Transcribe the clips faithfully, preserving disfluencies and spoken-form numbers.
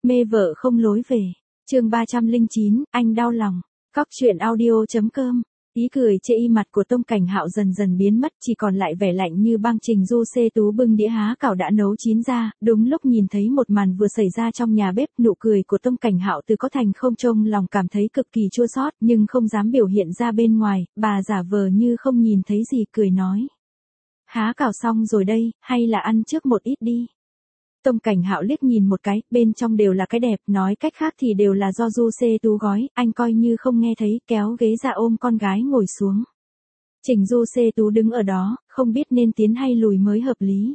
Mê vợ không lối về. Chương ba trăm lẻ chín, anh đau lòng. Cóc truyện audio.com. Ý cười chê y mặt của Tông Cảnh Hạo dần dần biến mất, chỉ còn lại vẻ lạnh như băng. Trình Du Xê Tú bưng đĩa há cảo đã nấu chín ra, đúng lúc nhìn thấy một màn vừa xảy ra trong nhà bếp. Nụ cười của Tông Cảnh Hạo từ có thành không, trông lòng cảm thấy cực kỳ chua xót, nhưng không dám biểu hiện ra bên ngoài. Bà giả vờ như không nhìn thấy gì, cười nói: há cảo xong rồi đây, hay là ăn trước một ít đi. Tông Cảnh Hạo liếc nhìn một cái, bên trong đều là cái đẹp, nói cách khác thì đều là do Du Xê Tú gói. Anh coi như không nghe thấy, kéo ghế ra ôm con gái ngồi xuống. Trình Du Xê Tú đứng ở đó, không biết nên tiến hay lùi mới hợp lý.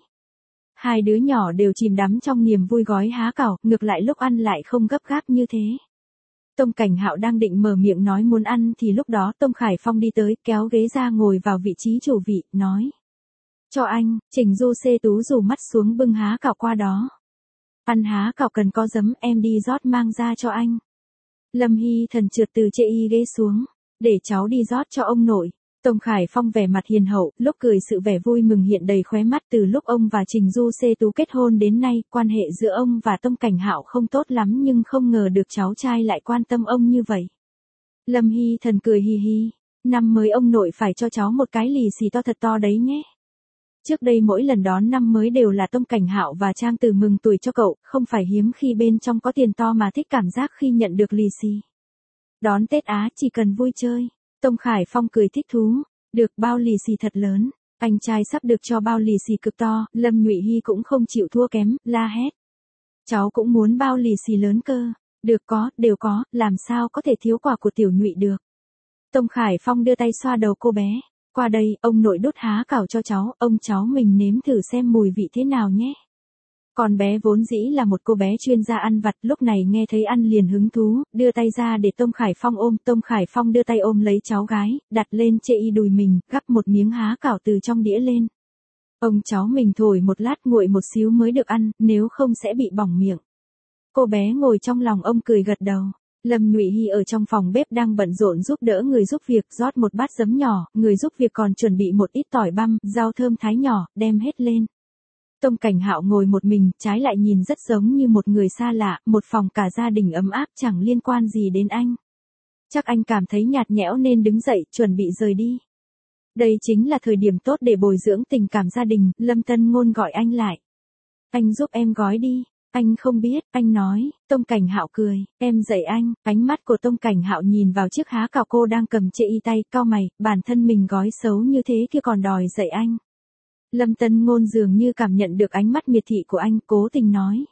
Hai đứa nhỏ đều chìm đắm trong niềm vui gói há cảo, ngược lại lúc ăn lại không gấp gáp như thế. Tông Cảnh Hạo đang định mở miệng nói muốn ăn thì lúc đó Tông Khải Phong đi tới, kéo ghế ra ngồi vào vị trí chủ vị, nói: cho anh. Trình Du Xê Tú rủ mắt xuống bưng há cảo qua đó. Ăn há cảo cần có giấm, em đi rót mang ra cho anh. Lâm Hy Thần trượt từ chê y ghế xuống. Để cháu đi rót cho ông nội. Tông Khải Phong vẻ mặt hiền hậu, lúc cười sự vẻ vui mừng hiện đầy khóe mắt. Từ lúc ông và Trình Du Xê Tú kết hôn đến nay, quan hệ giữa ông và Tông Cảnh Hạo không tốt lắm, nhưng không ngờ được cháu trai lại quan tâm ông như vậy. Lâm Hy Thần cười hì hì. Năm mới ông nội phải cho cháu một cái lì xì to thật to đấy nhé. Trước đây mỗi lần đón năm mới đều là Tông Cảnh Hạo và Trang Tử mừng tuổi cho cậu, không phải hiếm khi bên trong có tiền to mà thích cảm giác khi nhận được lì xì. Đón Tết Á chỉ cần vui chơi. Tông Khải Phong cười thích thú. Được bao lì xì thật lớn. Anh trai sắp được cho bao lì xì cực to. Lâm Nhụy Hy cũng không chịu thua kém, la hét: cháu cũng muốn bao lì xì lớn cơ. Được, có, đều có, làm sao có thể thiếu quà của tiểu Nhụy được. Tông Khải Phong đưa tay xoa đầu cô bé. Qua đây, ông nội đút há cảo cho cháu, ông cháu mình nếm thử xem mùi vị thế nào nhé. Con bé vốn dĩ là một cô bé chuyên gia ăn vặt, lúc này nghe thấy ăn liền hứng thú, đưa tay ra để Tông Khải Phong ôm. Tông Khải Phong đưa tay ôm lấy cháu gái, đặt lên chê y đùi mình, gắp một miếng há cảo từ trong đĩa lên. Ông cháu mình thổi một lát nguội một xíu mới được ăn, nếu không sẽ bị bỏng miệng. Cô bé ngồi trong lòng ông cười gật đầu. Lâm Nhụy Hy ở trong phòng bếp đang bận rộn giúp đỡ người giúp việc rót một bát giấm nhỏ, người giúp việc còn chuẩn bị một ít tỏi băm, rau thơm thái nhỏ, đem hết lên. Tông Cảnh Hạo ngồi một mình, trái lại nhìn rất giống như một người xa lạ, một phòng cả gia đình ấm áp chẳng liên quan gì đến anh. Chắc anh cảm thấy nhạt nhẽo nên đứng dậy, chuẩn bị rời đi. Đây chính là thời điểm tốt để bồi dưỡng tình cảm gia đình. Lâm Tân Ngôn gọi anh lại. Anh giúp em gói đi. Anh không biết, anh nói. Tông Cảnh Hạo cười, em dạy anh. Ánh mắt của Tông Cảnh Hạo nhìn vào chiếc há cảo cô đang cầm chê y tay, cau mày, bản thân mình gói xấu như thế kia còn đòi dạy anh. Lâm Tân Ngôn dường như cảm nhận được ánh mắt miệt thị của anh, cố tình nói: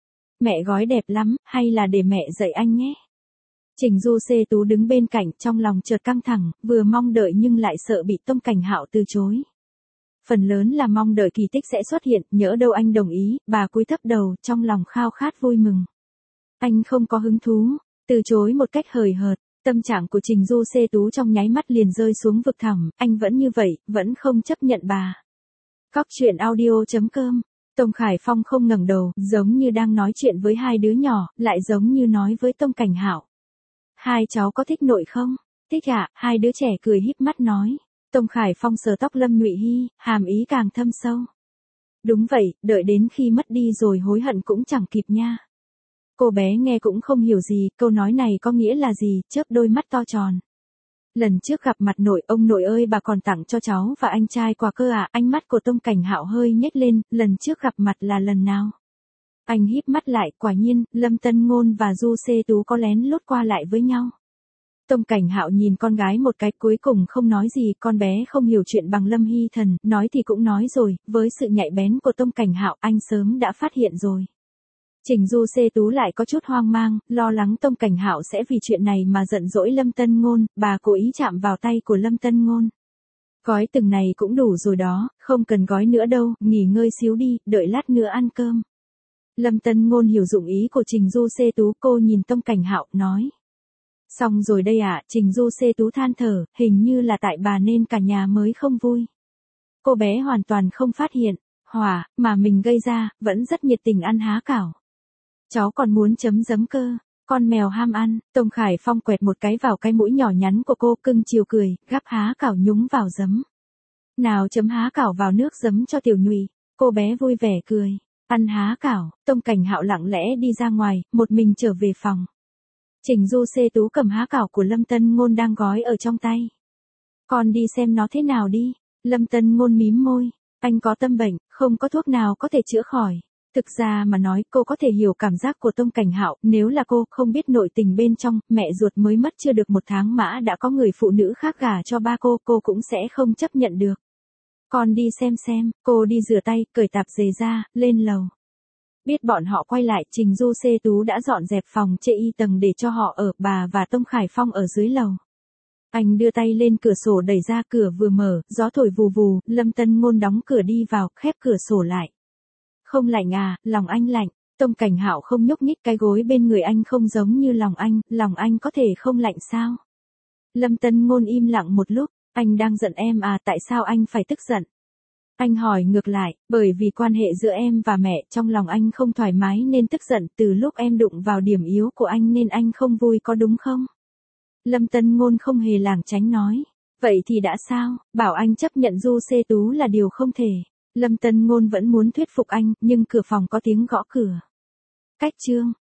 mẹ gói đẹp lắm, hay là để mẹ dạy anh nhé. Trình Du Xê Tú đứng bên cạnh, trong lòng chợt căng thẳng, vừa mong đợi nhưng lại sợ bị Tông Cảnh Hạo từ chối. Phần lớn là mong đợi kỳ tích sẽ xuất hiện, nhỡ đâu anh đồng ý. Bà cúi thấp đầu, trong lòng khao khát vui mừng. Anh không có hứng thú, từ chối một cách hời hợt. Tâm trạng của Trình Du Xê Tú trong nháy mắt liền rơi xuống vực thẳm. Anh vẫn như vậy, vẫn không chấp nhận bà. Cóc truyện audio.com. Tông Khải Phong không ngẩng đầu, giống như đang nói chuyện với hai đứa nhỏ, lại giống như nói với Tông Cảnh Hạo: hai cháu có thích nội không? Thích ạ. Hai đứa trẻ cười híp mắt nói. Tông Khải Phong sờ tóc Lâm Nhụy Hy, hàm ý càng thâm sâu. Đúng vậy, đợi đến khi mất đi rồi hối hận cũng chẳng kịp nha. Cô bé nghe cũng không hiểu gì, câu nói này có nghĩa là gì, chớp đôi mắt to tròn. Lần trước gặp mặt nội, ông nội ơi bà còn tặng cho cháu và anh trai quà cơ à. Ánh mắt của Tông Cảnh Hạo hơi nhếch lên, lần trước gặp mặt là lần nào? Anh híp mắt lại, quả nhiên, Lâm Tân Ngôn và Du Xê Tú có lén lút qua lại với nhau. Tông Cảnh Hạo nhìn con gái một cái, cuối cùng không nói gì. Con bé không hiểu chuyện bằng Lâm Hy Thần, nói thì cũng nói rồi, với sự nhạy bén của Tông Cảnh Hạo, anh sớm đã phát hiện rồi. Trình Du Xê Tú lại có chút hoang mang, lo lắng Tông Cảnh Hạo sẽ vì chuyện này mà giận dỗi Lâm Tân Ngôn. Bà cố ý chạm vào tay của Lâm Tân Ngôn. Gói từng này cũng đủ rồi đó, không cần gói nữa đâu, nghỉ ngơi xíu đi, đợi lát nữa ăn cơm. Lâm Tân Ngôn hiểu dụng ý của Trình Du Xê Tú, cô nhìn Tông Cảnh Hạo, nói: xong rồi đây ạ. À? Trình Du Xê Tú than thở, hình như là tại bà nên cả nhà mới không vui. Cô bé hoàn toàn không phát hiện, hỏa, mà mình gây ra, vẫn rất nhiệt tình ăn há cảo. Cháu còn muốn chấm giấm cơ, con mèo ham ăn. Tông Khải Phong quẹt một cái vào cái mũi nhỏ nhắn của cô, cưng chiều cười, gắp há cảo nhúng vào giấm. Nào chấm há cảo vào nước giấm cho tiểu Nhụy. Cô bé vui vẻ cười. Ăn há cảo, Tông Cảnh Hạo lặng lẽ đi ra ngoài, một mình trở về phòng. Trình Du Xê Tú cầm há cảo của Lâm Tân Ngôn đang gói ở trong tay. Con đi xem nó thế nào đi. Lâm Tân Ngôn mím môi. Anh có tâm bệnh, không có thuốc nào có thể chữa khỏi. Thực ra mà nói, cô có thể hiểu cảm giác của Tông Cảnh Hạo, nếu là cô không biết nội tình bên trong, mẹ ruột mới mất chưa được một tháng mã đã có người phụ nữ khác gả cho ba cô, cô cũng sẽ không chấp nhận được. Con đi xem xem, cô đi rửa tay, cởi tạp dề ra, lên lầu. Biết bọn họ quay lại, Trình Du Xê Tú đã dọn dẹp phòng chê y tầng để cho họ ở, bà và Tông Khải Phong ở dưới lầu. Anh đưa tay lên cửa sổ đẩy ra, cửa vừa mở, gió thổi vù vù, Lâm Tân Ngôn đóng cửa đi vào, khép cửa sổ lại. Không lạnh à, lòng anh lạnh. Tông Cảnh Hạo không nhúc nhích, cái gối bên người anh không giống như lòng anh, lòng anh có thể không lạnh sao? Lâm Tân Ngôn im lặng một lúc, anh đang giận em à, tại sao anh phải tức giận? Anh hỏi ngược lại, bởi vì quan hệ giữa em và mẹ, trong lòng anh không thoải mái nên tức giận, từ lúc em đụng vào điểm yếu của anh nên anh không vui có đúng không? Lâm Tân Ngôn không hề lảng tránh nói, vậy thì đã sao, bảo anh chấp nhận Du Xê Tú là điều không thể. Lâm Tân Ngôn vẫn muốn thuyết phục anh, nhưng cửa phòng có tiếng gõ cửa. Cách chương